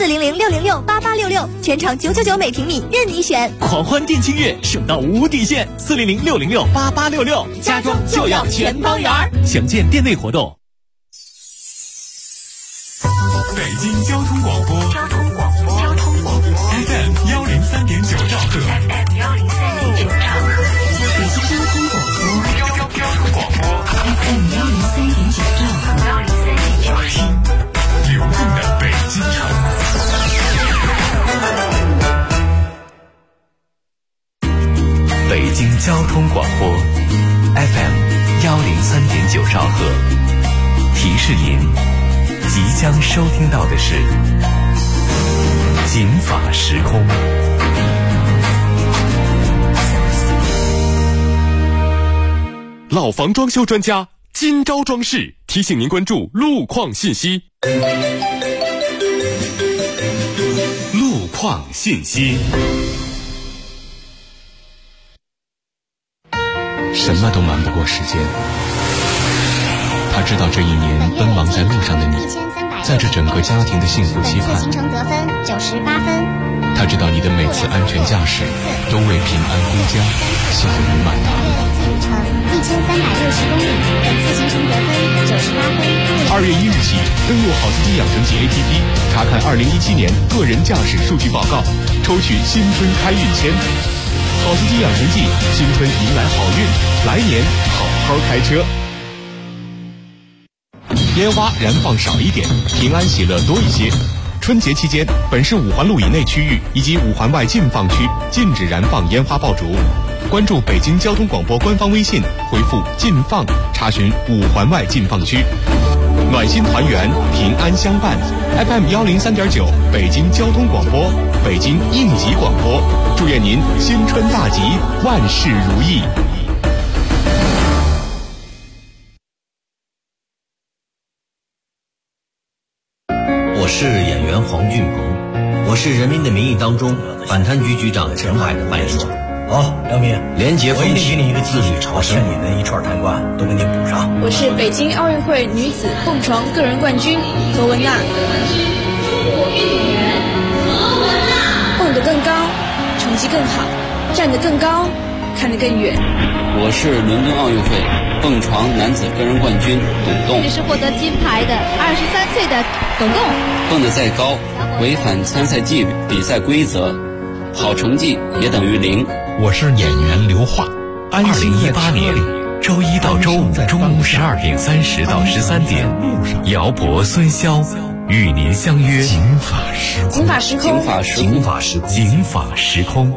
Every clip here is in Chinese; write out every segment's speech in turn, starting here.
400-606-8866，全场999每平米，任你选。 狂欢店庆月，省到无底线，400-606-8866，家装就要全方圆。详见店内活动。 北京交通广播，FM 103.9兆赫， 北京交通广播，FM 103.9兆赫， 听流动的北京城。 北京交通广播 FM 103.9兆赫，提示您即将收听到的是警法时空。 老房装修专家金招装饰提醒您关注路况信息。路况信息。 什么都瞒不过时间。他知道这一年奔忙在路上的你，在这整个家庭的幸福期盼。 行程得分98分。 他知道你的每次安全驾驶都为平安归家送你满堂。 1360公里，本次行程得分98分。 2月1日起，登录好司机养成记 APP， 查看2017年个人驾驶数据报告，抽取新春开运签。好司机养成记，新春迎来好运，来年好好开车。烟花燃放少一点，平安喜乐多一些。春节期间，本市5环路以内区域以及5环外禁放区禁止燃放烟花爆竹。关注北京交通广播官方微信，回复“禁放”查询5环外禁放区。暖心团圆，平安相伴。FM 103.9，北京交通广播，北京应急广播，祝愿您新春大吉，万事如意。 我是演员黄俊鹏，我是《人民的名义》当中反贪局局长陈海的伴手。 好，梁明， 廉洁风气， 给你一个自律朝圣， 你的一串贪官都给你补上。 我是北京奥运会女子蹦床个人冠军何文娜。蹦得更高，成绩更好，站得更高，看得更远。 我是伦敦奥运会蹦床男子个人冠军董栋。 这是获得金牌的23岁的董栋。 蹦得再高，违反参赛纪律、比赛规则，好成绩也等于0。 我是演员刘桦。2018年周一到周五中午12点30到13点，姚博、孙潇与您相约警法时空。 警法时空， 警法时空，警法时空，警法时空。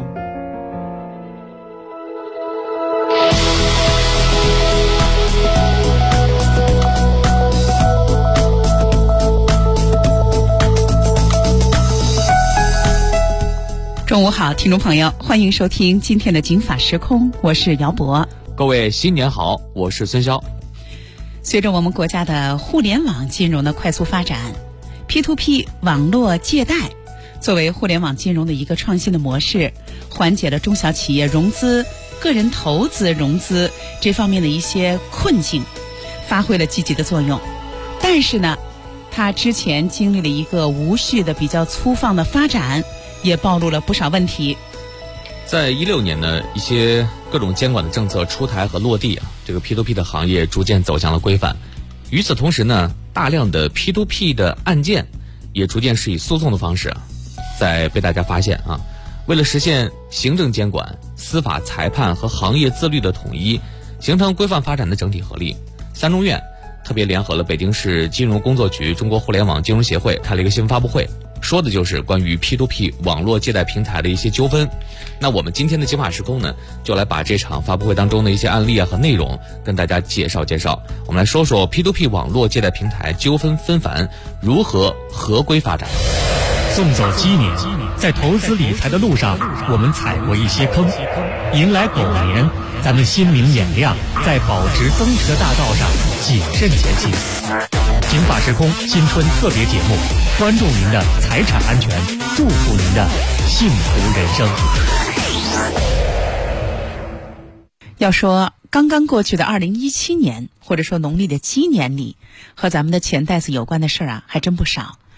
中午好，听众朋友，欢迎收听今天的警法时空，我是姚博。 各位新年好，我是孙潇。 随着我们国家的互联网金融的快速发展， P2P 网络借贷作为互联网金融的一个创新的模式，缓解了中小企业融资、个人投资融资这方面的一些困境，发挥了积极的作用。但是呢，它之前经历了一个无序的比较粗放的发展，也暴露了不少问题。 在16年呢，一些各种监管的政策出台和落地啊，这个 P2P 的行业逐渐走向了规范。与此同时呢，大量的 P2P 的案件也逐渐是以诉讼的方式在被大家发现啊。为了实现行政监管、司法裁判和行业自律的统一，形成规范发展的整体合力，三中院特别联合了北京市金融工作局、中国互联网金融协会开了一个新闻发布会，说的就是关于 P2P 网络借贷平台的一些纠纷。那我们今天的警法时空呢，就来把这场发布会当中的一些案例和内容跟大家介绍介绍。我们来说说 P2P 网络借贷平台纠纷纷繁，如何合规发展。 送走鸡年，在投资理财的路上，我们踩过一些坑，迎来狗年，咱们心明眼亮，在保值增值的大道上谨慎前行。警法时空新春特别节目，关注您的财产安全，祝福您的幸福人生。 要说刚刚过去的2017年，或者说农历的鸡年里，和咱们的钱袋子有关的事儿啊，还真不少。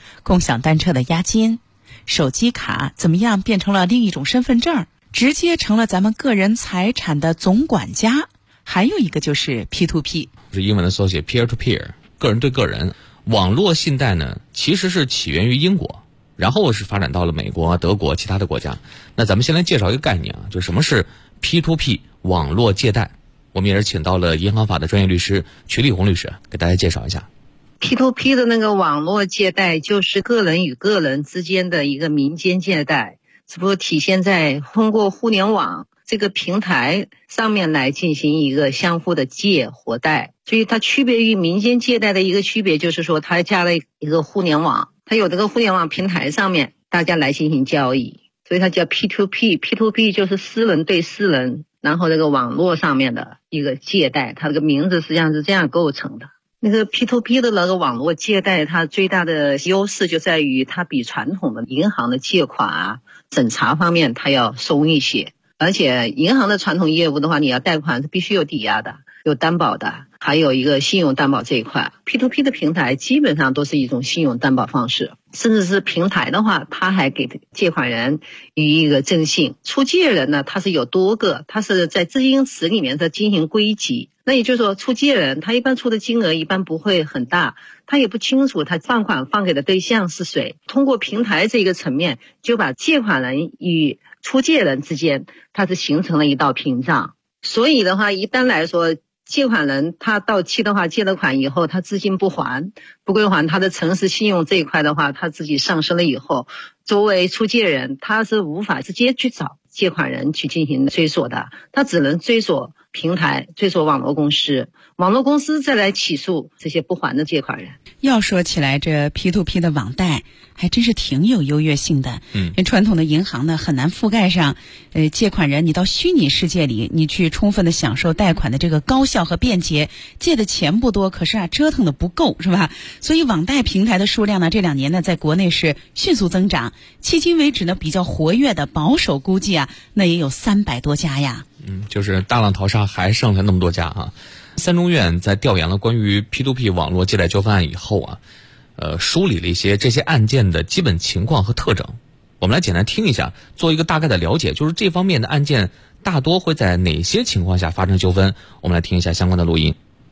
共享单车的押金，手机卡怎么样变成了另一种身份证，直接成了咱们个人财产的总管家。还有一个就是 P2P， 是英文的缩写 peer to peer， 个人对个人。网络信贷呢，其实是起源于英国，然后是发展到了美国、德国其他的国家。那咱们先来介绍一个概念啊，就什么是 P2P 网络借贷。我们也是请到了银行法的专业律师瞿立红律师给大家介绍一下。 P2P 的那个网络借贷就是个人与个人之间的一个民间借贷，只不过体现在通过互联网这个平台上面来进行一个相互的借或贷。所以它区别于民间借贷的一个区别就是说，它加了一个互联网，它有这个互联网平台上面大家来进行交易，所以它叫 P2P。 P2P 就是私人对私人，然后这个网络上面的一个借贷，它这个名字实际上是这样构成的。那个 P2P 的那个网络借贷，它最大的优势就在于它比传统的银行的借款啊审查方面它要松一些，而且银行的传统业务的话，你要贷款是必须有抵押的，有担保的，还有一个信用担保这一块。 P2P 的平台基本上都是一种信用担保方式，甚至是平台的话，它还给借款人予以一个征信。出借人呢，他是有多个，他是在资金池里面在进行归集。那也就是说，出借人他一般出的金额一般不会很大，他也不清楚他放款放给的对象是谁。通过平台这个层面，就把借款人与出借人之间，它是形成了一道屏障。所以的话，一般来说，借款人他到期的话，借了款以后，他资金不还，不归还，他的诚实信用这一块的话，他自己上升了以后，作为出借人，他是无法直接去找借款人去进行追索的，他只能追索平台，追索网络公司，网络公司再来起诉这些不还的借款人。 要说起来，这 P2P 的网贷还真是挺有优越性的。传统的银行呢，很难覆盖上借款人你到虚拟世界里，你去充分的享受贷款的这个高效和便捷。借的钱不多，可是啊折腾的不够，是吧？所以网贷平台的数量呢，这2年呢在国内是迅速增长。迄今为止呢，比较活跃的保守估计啊，那也有300多家呀。 就是大浪淘沙，还剩下那么多家啊。三中院在调研了关于 P2P 网络借贷纠纷案以后啊，梳理了一些这些案件的基本情况和特征。我们来简单听一下，做一个大概的了解，就是这方面的案件大多会在哪些情况下发生纠纷。我们来听一下相关的录音。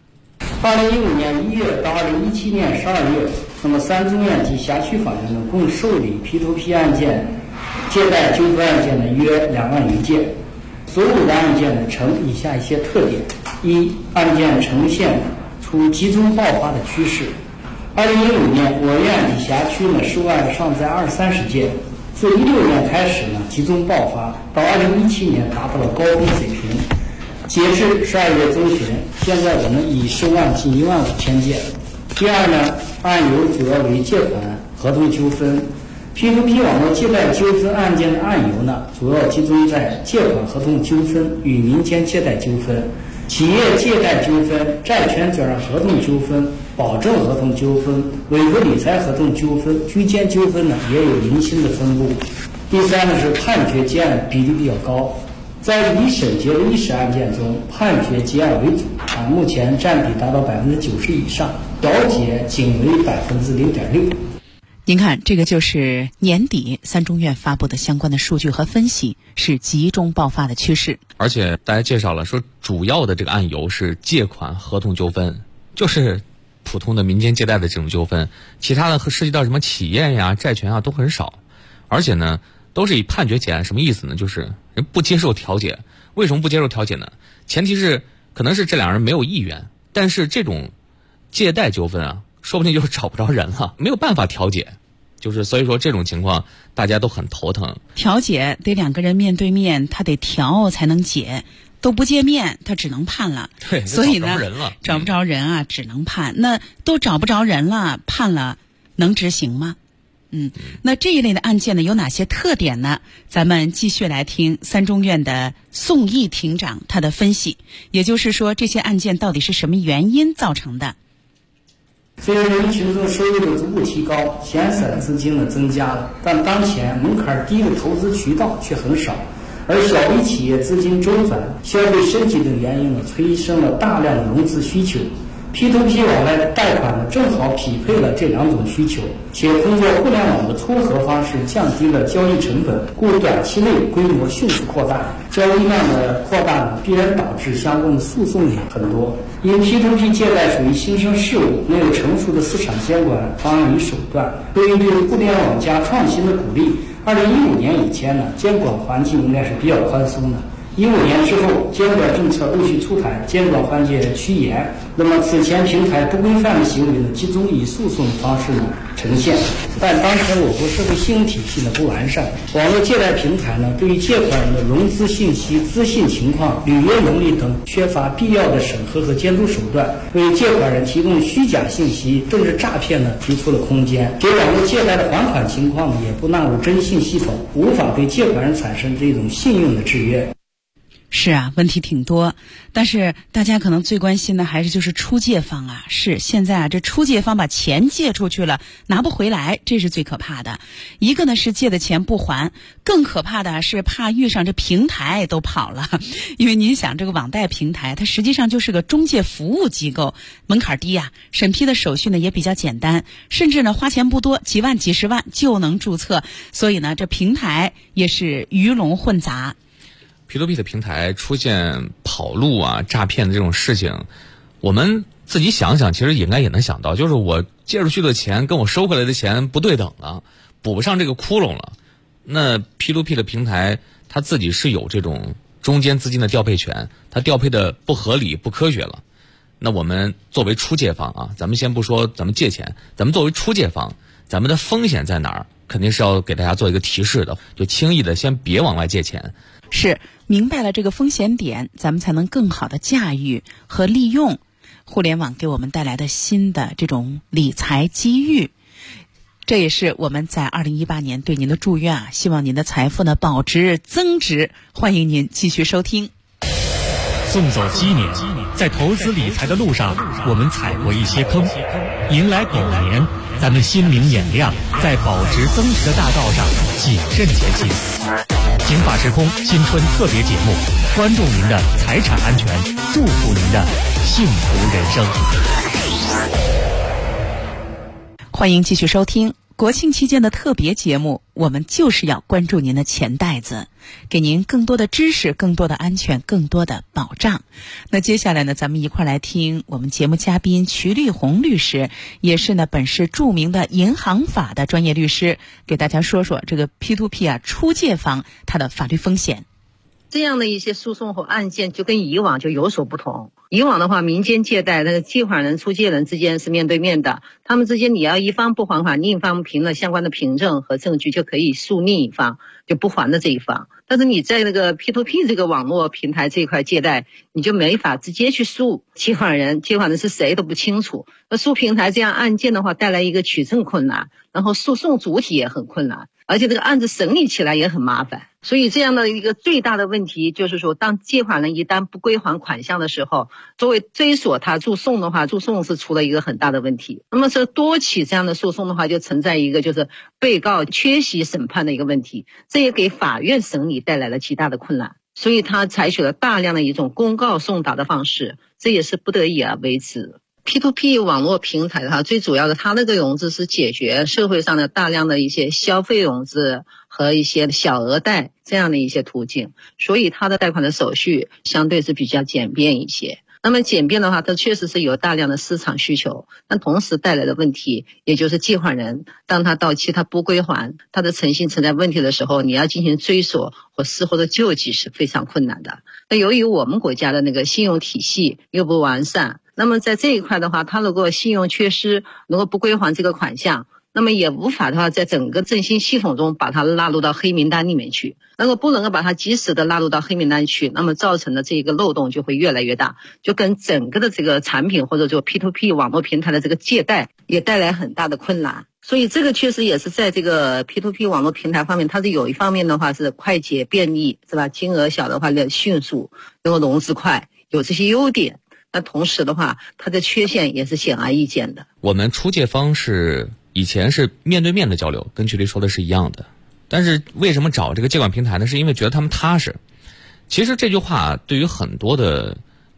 2015年1月到2017年12月，那么三中院及辖区法院呢，共受理 P2P 案件、借贷纠纷案件呢约2万余件。所有的案件呢呈以下一些特点：一、案件呈现出集中爆发的趋势。2015年，我院及辖区呢受案尚在20-30件，自16年开始呢集中爆发，到2017年达到了高峰水平。截至12月中旬，现在我们已收案近15000件。第二呢，案由主要为借款、合同纠纷。P2P 网络借贷纠纷案件的案由呢，主要集中在借款合同纠纷与民间借贷纠纷、企业借贷纠纷、债权转让合同纠纷、保证合同纠纷、委托理财合同纠纷、居间纠纷呢，也有零星的分布。第三呢，是判决结案比例比较高，在已审结的历史案件中，判决结案为主目前占比达到90%以上，调解仅为0.6%。 您看，这个就是年底三中院发布的相关的数据和分析，是集中爆发的趋势。 而且大家介绍了说，主要的这个案由是借款合同纠纷，就是普通的民间借贷的这种纠纷，其他的涉及到什么企业呀、债权啊都很少。而且呢，都是以判决结案。什么意思呢？就是人不接受调解。为什么不接受调解呢？前提是可能是这两人没有意愿，但是这种借贷纠纷啊，说不定就是找不着人了，没有办法调解。就是所以说这种情况大家都很头疼。 调解得2个人面对面，他得调才能解，都不见面他只能判了。 对， 所以呢找不着人啊，只能判。那都找不着人了，判了能执行吗？那这一类的案件呢有哪些特点呢？咱们继续来听三中院的宋毅庭长他的分析，也就是说这些案件到底是什么原因造成的。 随着人民群众收入的逐步提高，闲散资金的增加了，但当前门槛低的投资渠道却很少，而小微企业资金周转、消费升级等原因呢，催生了大量的融资需求。 P2P 往来贷款呢，正好匹配了这两种需求，且通过互联网的撮合方式降低了交易成本，故短期内规模迅速扩大。交易量的扩大呢，必然导致相关的诉讼也很多。因 P2P 借贷属于新生事物，没有成熟的市场监管方案与手段，对于互联网加创新的鼓励，2015年以前呢，监管环境应该是比较宽松的。15年之后，监管政策陆续出台，监管环节趋严。那么此前平台不规范的行为呢，集中以诉讼的方式呢呈现。但当前我国社会信用体系呢不完善，网络借贷平台呢对于借款人的融资信息、资信情况、履约能力等缺乏必要的审核和监督手段，为借款人提供虚假信息、甚至诈骗呢提出了空间。给网络借贷的还款情况呢也不纳入征信系统，无法对借款人产生这种信用的制约。 是啊，问题挺多，但是大家可能最关心的还是就是出借方啊。是现在啊，这出借方把钱借出去了，拿不回来，这是最可怕的。一个呢是借的钱不还，更可怕的是怕遇上这平台都跑了。因为您想，这个网贷平台它实际上就是个中介服务机构，门槛低啊，审批的手续呢也比较简单，甚至呢花钱不多，几万几十万就能注册，所以呢这平台也是鱼龙混杂。 P2P 的平台出现跑路啊、诈骗的这种事情，我们自己想想，其实应该也能想到，就是我借出去的钱跟我收回来的钱不对等了，补不上这个窟窿了。那 P2P 的平台它自己是有这种中间资金的调配权，它调配的不合理、不科学了。那我们作为出借方啊，咱们先不说咱们借钱，咱们作为出借方，咱们的风险在哪儿？肯定是要给大家做一个提示的，就轻易的先别往外借钱。 是明白了这个风险点，咱们才能更好的驾驭和利用互联网给我们带来的新的这种理财机遇。这也是我们在2018年对您的祝愿啊，希望您的财富呢保值增值。欢迎您继续收听。 送走鸡年，在投资理财的路上，我们踩过一些坑，迎来狗年，咱们心明眼亮，在保值增值的大道上谨慎前行。刑法时空新春特别节目，关注您的财产安全，祝福您的幸福人生。 欢迎继续收听国庆期间的特别节目，我们就是要关注您的钱袋子，给您更多的知识、更多的安全、更多的保障。那接下来呢，咱们一块来听我们节目嘉宾瞿立红律师，也是呢本市著名的银行法的专业律师，给大家说说这个 P2P 啊出借方它的法律风险。 这样的一些诉讼和案件就跟以往就有所不同。以往的话，民间借贷那个借款人、出借人之间是面对面的，他们之间你要一方不还款，另一方凭了相关的凭证和证据就可以诉另一方就不还的这一方。但是你在那个 P2P 这个网络平台这一块借贷，你就没法直接去诉借款人是谁都不清楚。那诉平台这样案件的话，带来一个取证困难，然后诉讼主体也很困难，而且这个案子审理起来也很麻烦。所以这样的一个最大的问题就是说，当借款人一旦不归还款项的时候，作为追索他诉讼的话，诉讼是出了一个很大的问题。那么这多起这样的诉讼的话，就存在一个就是被告缺席审判的一个问题，这也给法院审理带来了极大的困难。所以他采取了大量的一种公告送达的方式，这也是不得已而为之。P2P 网络平台它最主要的，它那个融资是解决社会上的大量的一些消费融资和一些小额贷这样的一些途径，所以它的贷款的手续相对是比较简便一些。那么简便的话，它确实是有大量的市场需求，但同时带来的问题，也就是借款人当他到期他不归还，他的诚信存在问题的时候，你要进行追索或事后的救济是非常困难的。那由于我们国家的那个信用体系又不完善，那么在这一块的话，他如果信用缺失，如果不归还这个款项，那么也无法的话在整个振兴系统中把它纳入到黑名单里面去。如果不能够把它及时的纳入到黑名单去，那么造成的这个漏洞就会越来越大，就跟整个的这个产品或者说 P2P 网络平台的这个借贷也带来很大的困难。所以这个确实也是在这个 P2P 网络平台方面，它是有一方面的话是快捷便利，是吧？金额小的话迅速，然后融资快，有这些优点。那同时的话，它的缺陷也是显而易见的。 我们出借方是以前是面对面的交流，跟瞿立说的是一样的。但是为什么找这个借款平台呢？是因为觉得他们踏实。其实这句话对于很多的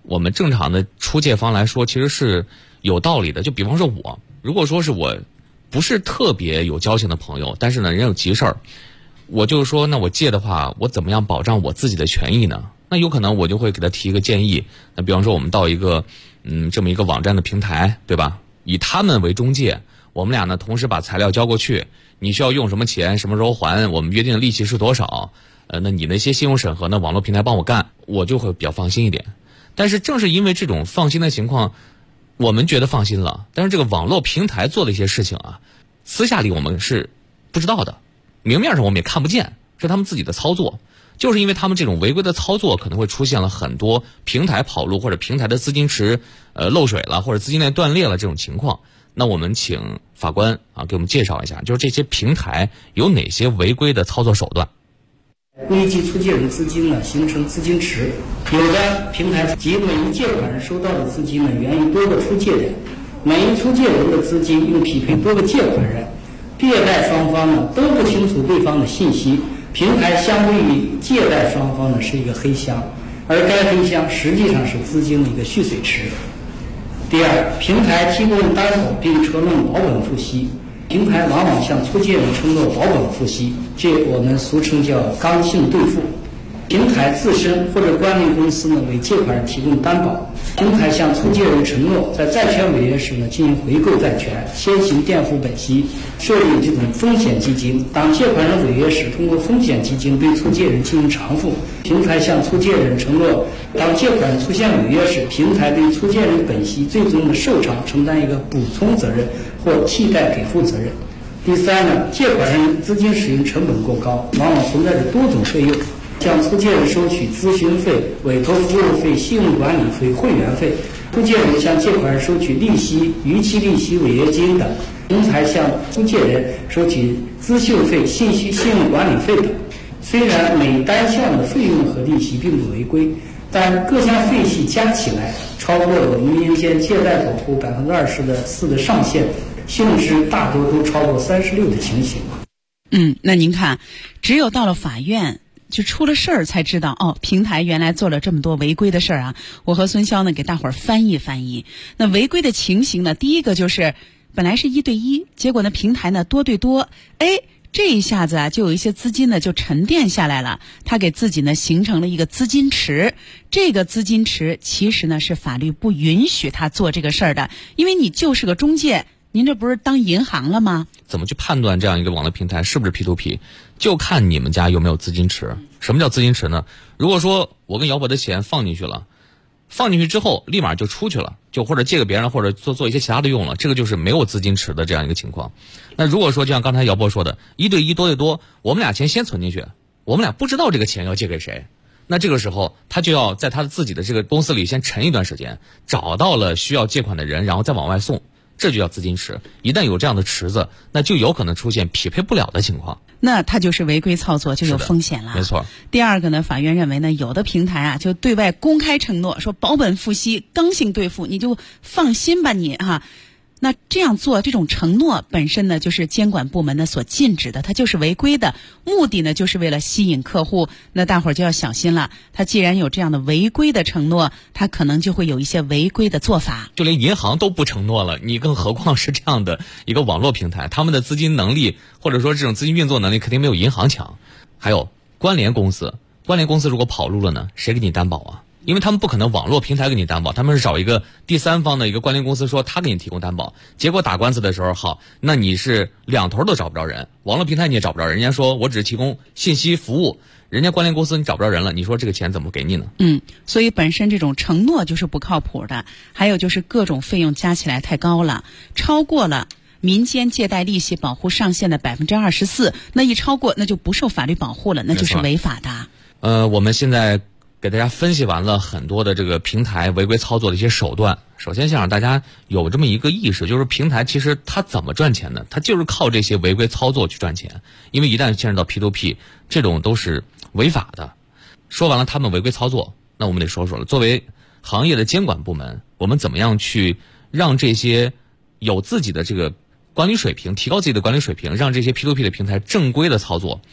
我们正常的出借方来说，其实是有道理的。就比方说我，如果说是我不是特别有交情的朋友，但是呢人有急事儿，我就说那我借的话，我怎么样保障我自己的权益呢？那有可能我就会给他提一个建议，那比方说我们到一个这么一个网站的平台，对吧？以他们为中介，我们俩呢同时把材料交过去，你需要用什么钱，什么时候还，我们约定的利息是多少，那你那些信用审核呢，网络平台帮我干，我就会比较放心一点。但是正是因为这种放心的情况，我们觉得放心了，但是这个网络平台做的一些事情啊，私下里我们是不知道的，明面上我们也看不见，是他们自己的操作。就是因为他们这种违规的操作，可能会出现了很多平台跑路或者平台的资金池漏水了，或者资金链断裂了这种情况。那我们请法官给我们介绍一下，就是这些平台有哪些违规的操作手段。 危及出借人资金呢，形成资金池。有的平台及每一借款人收到的资金呢，源于多个出借人，每一出借人的资金又匹配多个借款人，借贷双方呢都不清楚对方的信息。平台相对于借贷双方呢是一个黑箱，而该黑箱实际上是资金的一个蓄水池。第二，平台提供担保并承诺保本付息，平台往往向出借人承诺保本付息，这我们俗称叫刚性兑付。平台自身或者关联公司呢为借款人提供担保，平台向出借人承诺在债权违约时呢进行回购债权，先行垫付本息，设立这种风险基金，当借款人违约时，通过风险基金对出借人进行偿付。平台向出借人承诺，当借款人出现违约时，平台对出借人本息最终的受偿承担一个补充责任或替代给付责任。第三呢，借款人资金使用成本过高，往往存在着多种费用，向出借人收取咨询费、委托服务费、信用管理费、会员费，出借人向借款人收取利息、逾期利息、违约金等，平台向出借人收取资讯费、信用管理费等。虽然每单项的费用和利息并不违规，但各项费系加起来超过了我们民间借贷保护24%的上限，性质大多都超过36%的情形。 那您看，只有到了法院就出了事儿才知道，平台原来做了这么多违规的事儿啊。我和孙潇呢给大伙儿翻译翻译。那违规的情形呢，第一个就是本来是1对1，结果呢平台呢多对多，这一下子啊就有一些资金呢就沉淀下来了，他给自己呢形成了一个资金池。这个资金池其实呢是法律不允许他做这个事儿的，因为你就是个中介，您这不是当银行了吗？ 怎么去判断这样一个网络平台是不是 P2P？ 就看你们家有没有资金池。什么叫资金池呢？如果说我跟姚博的钱放进去了，放进去之后立马就出去了，就或者借给别人，或者做一些其他的用了，这个就是没有资金池的这样一个情况。那如果说就像刚才姚博说的1对1多对多，我们俩钱先存进去，我们俩不知道这个钱要借给谁，那这个时候他就要在他自己的这个公司里先沉一段时间，找到了需要借款的人，然后再往外送，这就叫资金池。一旦有这样的池子，那就有可能出现匹配不了的情况， 那它就是违规操作，就有风险了。 没错。 第二个呢，法院认为呢，有的平台啊就对外公开承诺说保本付息、刚性兑付，你就放心吧你哈。那这样做这种承诺本身呢，就是监管部门呢所禁止的，它就是违规的，目的呢就是为了吸引客户。那大伙儿就要小心了，他既然有这样的违规的承诺，他可能就会有一些违规的做法。 就连银行都不承诺了，你更何况是这样的一个网络平台，他们的资金能力或者说这种资金运作能力肯定没有银行强。还有关联公司如果跑路了呢，谁给你担保啊？因为他们不可能网络平台给你担保，他们是找一个第三方的一个关联公司说他给你提供担保，结果打官司的时候，好，那你是两头都找不着人，网络平台你也找不着人家说我只提供信息服务，人家关联公司你找不着人了，你说这个钱怎么给你呢？ 所以本身这种承诺就是不靠谱的，还有就是各种费用加起来太高了，超过了民间借贷利息保护上限的24%，那一超过那就不受法律保护了，那就是违法的。 我们现在给大家分析完了很多的这个平台违规操作的一些手段。首先想让大家有这么一个意识，就是平台其实它怎么赚钱呢？它就是靠这些违规操作去赚钱，因为一旦牵扯到 P2P， 这种都是违法的。说完了他们违规操作，那我们得说说了，作为行业的监管部门，我们怎么样去让这些有自己的这个管理水平，提高自己的管理水平，让这些 P2P 的平台正规的操作。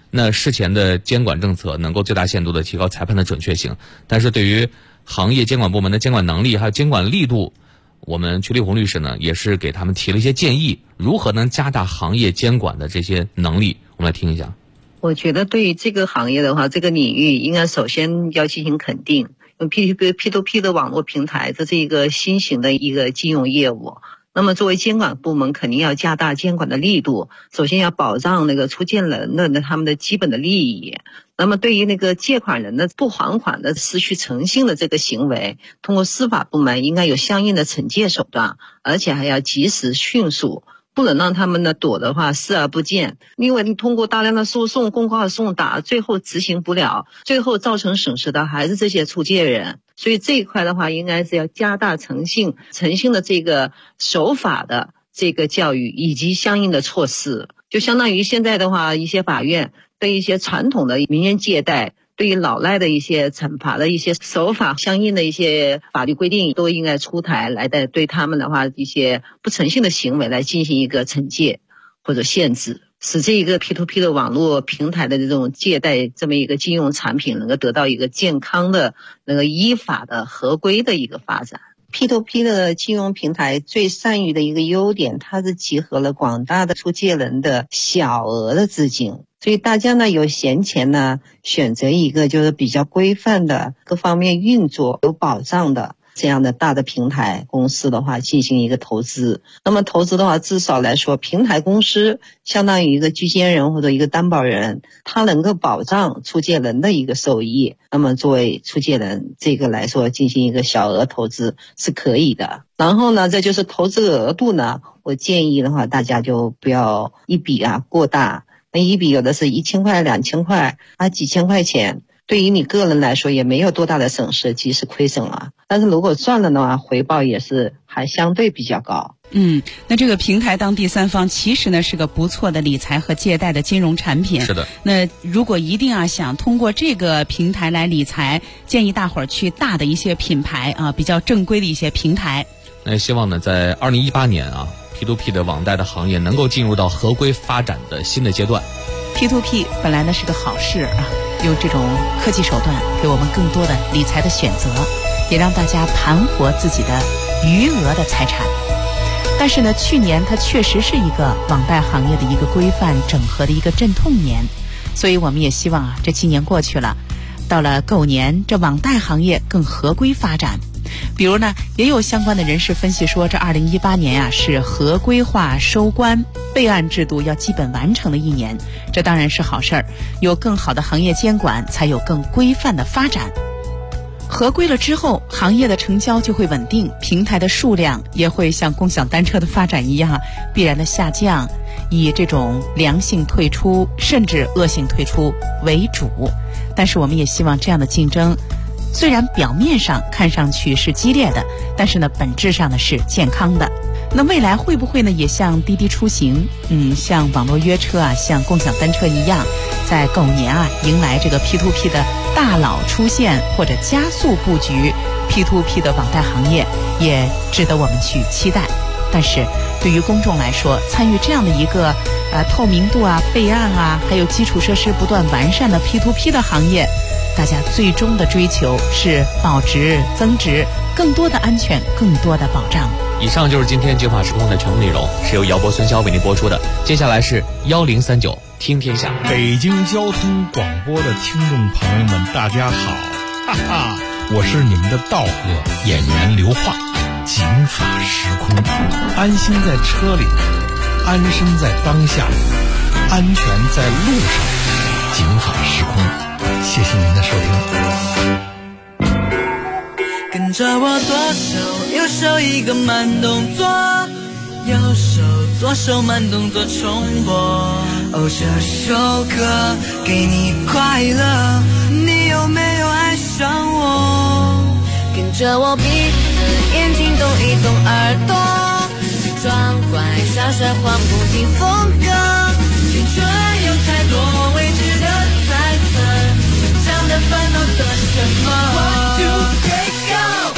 那事前的监管政策能够最大限度的提高裁判的准确性，但是对于行业监管部门的监管能力还有监管力度，我们曲立红律师呢也是给他们提了一些建议，如何能加大行业监管的这些能力，我们来听一下。 我觉得对于这个行业的话，这个领域应该首先要进行肯定，因为 P2P 的网络平台这是一个新型的一个金融业务。那么作为监管部门肯定要加大监管的力度，首先要保障那个出借人的他们的基本的利益。那么对于那个借款人的不还款的失去诚信的这个行为，通过司法部门应该有相应的惩戒手段，而且还要及时迅速，不能让他们呢躲的话视而不见，因为你通过大量的诉讼、公告送达，最后执行不了，最后造成损失的还是这些出借人。所以这一块的话，应该是要加大诚信的这个守法的这个教育以及相应的措施。就相当于现在的话，一些法院对一些传统的民间借贷，对于老赖的一些惩罚的一些手法，相应的一些法律规定都应该出台来的，对他们的话一些不诚信的行为来进行一个惩戒或者限制，使这一个 P2P 的网络平台的这种借贷这么一个金融产品能够得到一个健康的那个依法的合规的一个发展。P2P 的金融平台最善于的一个优点，它是集合了广大的出借人的小额的资金，所以大家呢有闲钱呢，选择一个就是比较规范的、各方面运作有保障的这样的大的平台公司的话进行一个投资。那么投资的话，至少来说平台公司相当于一个居间人或者一个担保人，他能够保障出借人的一个收益，那么作为出借人这个来说进行一个小额投资是可以的。然后呢，这就是投资额度呢，我建议的话大家就不要一笔过大，那一笔有的是1000块、2000块几千块钱，对于你个人来说也没有多大的损失，即使亏损了，但是如果赚了的话，回报也是还相对比较高。 那这个平台当第三方其实呢是个不错的理财和借贷的金融产品。 是的。 那如果一定想通过这个平台来理财，建议大伙儿去大的一些品牌比较正规的一些平台。 那希望呢在2018年P2P 的网贷的行业能够进入到合规发展的新的阶段。 P2P 本来呢是个好事用这种科技手段给我们更多的理财的选择，也让大家盘活自己的余额的财产。但是呢，去年它确实是一个网贷行业的一个规范整合的一个阵痛年，所以我们也希望这7年过去了，到了狗年，这网贷行业更合规发展。比如呢，也有相关的人士分析说，这2018年是合规化收官备案制度要基本完成的一年，这当然是好事儿，有更好的行业监管，才有更规范的发展。合规了之后，行业的成交就会稳定，平台的数量也会像共享单车的发展一样必然的下降，以这种良性退出甚至恶性退出为主。但是我们也希望这样的竞争虽然表面上看上去是激烈的，但是呢本质上呢是健康的。那未来会不会呢也像滴滴出行像网络约车像共享单车一样，在狗年迎来这个 P2P 的大佬出现，或者加速布局 P2P 的网贷行业，也值得我们去期待。但是对于公众来说，参与这样的一个透明度备案还有基础设施不断完善的 P2P 的行业，大家最终的追求是保值增值，更多的安全，更多的保障。 以上就是今天九法时空的全部内容，是由姚博、孙潇为您播出的。接下来是1039听天下。 北京交通广播的听众朋友们，大家好，我是你们的道哥演员刘化。警法时空，安心在车里，安身在当下，安全在路上。警法时空，谢谢您的收听。 跟着我左手右手一个慢动作，右手左手慢动作重播。这首歌给你快乐，你有没有爱上我？跟着我鼻子眼睛动一动耳朵，装乖傻傻晃不停风格。青春有太多未知的猜测，成长的烦恼算什么？ One, two, three, go！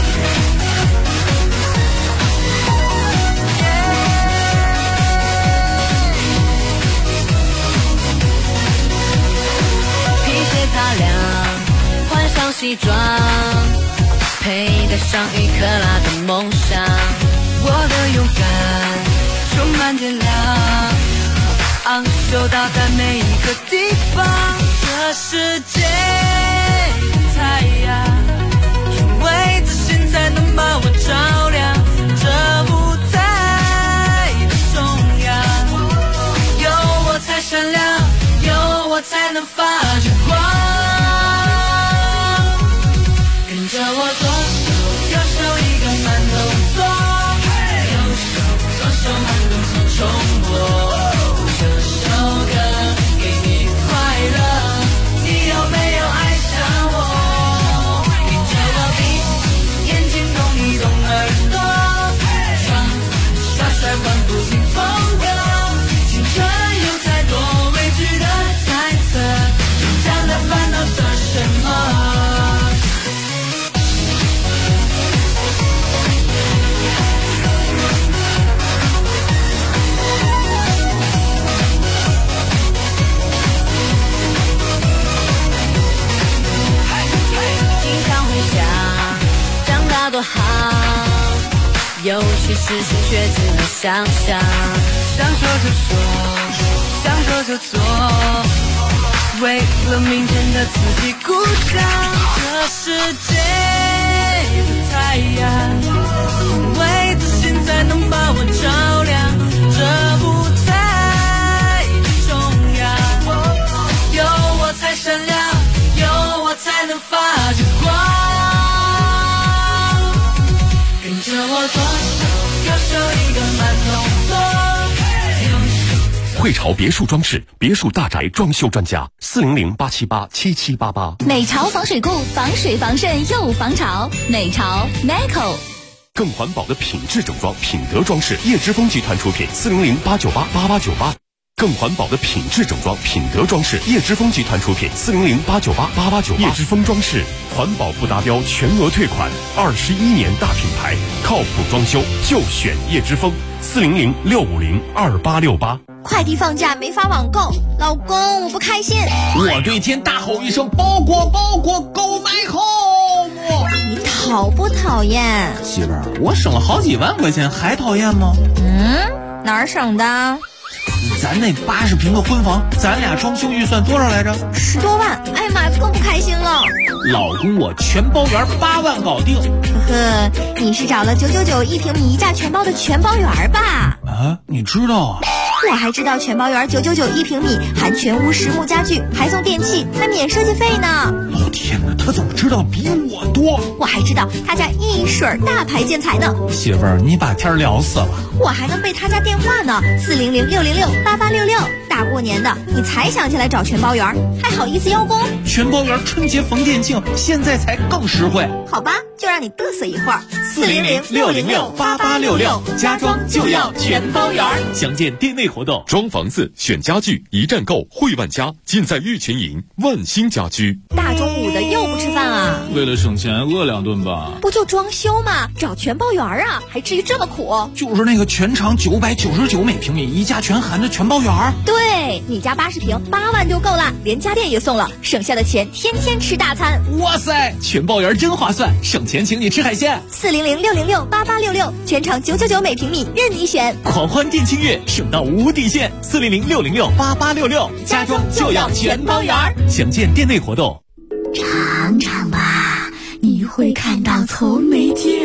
Yeah 西装，佩戴上1克拉的梦想，我的勇敢充满电量，昂首到达每一个地方。这世界的太阳，因为自信才能把我照亮。这舞台的中央，有我才闪亮，有我才能发着光。跟着我左手右手一个慢动作，右手左手慢动作重播。这首歌给你快乐，你有没有爱上我？跟着我闭起眼睛动一动耳朵，耍帅换不停风格，青春有太多未知的猜测，这样的烦恼算什么？多好，有些事情却只能想象，想说就说，想做就做，为了明天的自己鼓掌。这世界的太阳，因为自信才能把我照亮。这舞台的中央，有我才闪亮，有我才能发着光。跟着我左手右手一个慢动作。 汇潮别墅装饰，别墅大宅装修专家，400-878-7788。 美潮防水固，防水防渗又防潮。美潮 Neco。 更环保的品质整装，品德装饰，叶之峰集团出品，400-898-8898。更环保的品质整装，品德装饰，叶之峰集团出品，400-898-8898。叶之峰装饰，环保不达标全额退款，21年大品牌，靠谱装修就选叶之峰，400-650-2868。 快递放假没发网购，老公我不开心。 我对天大吼一声，包裹包裹购买 home。 你讨不讨厌？ 媳妇儿，我省了好几万块钱，还讨厌吗？ 哪儿省的？ 咱那80平的婚房，咱俩装修预算多少来着 ？10多万。哎呀妈，更不开心了。 老公，我全包圆8万搞定。 呵呵，你是找了999一平米一价全包的全包圆吧？ 啊，你知道啊？ 我还知道全包圆999一平米，含全屋实木家具，还送电器，还免设计费呢。 老天哪，他怎么知道比我多？ 我还知道他家一水大牌建材呢。 媳妇儿，你把天聊死了。 我还能背他家电话呢，400-606-8866。大过年的，你才想起来找全包圆，还好意思邀功？ 全包圆春节逢店庆，现在才更实惠。 好吧，就让你嘚瑟一会儿。 400-606-8866，家装就要全包圆。详见店内活动。 装房子选家具，一站购汇万家，尽在玉泉营万兴家居。 大中午的又不吃饭啊？ 为了省钱饿2顿吧。 不就装修吗？找全包圆啊，还至于这么苦？ 就是那个全长999每平米，一价全含的全包圆。 对，你家80平8万就够了，连家电也送了，省下的钱天天吃大餐。 哇塞，全包圆真划算，省钱请你吃海鲜。 400-606-8866，全长999每平米，任你选。 狂欢店庆月，省到无底线。400-606-8866，家装就要全包圆。详见店内活动。 尝尝吧，你会看到从没见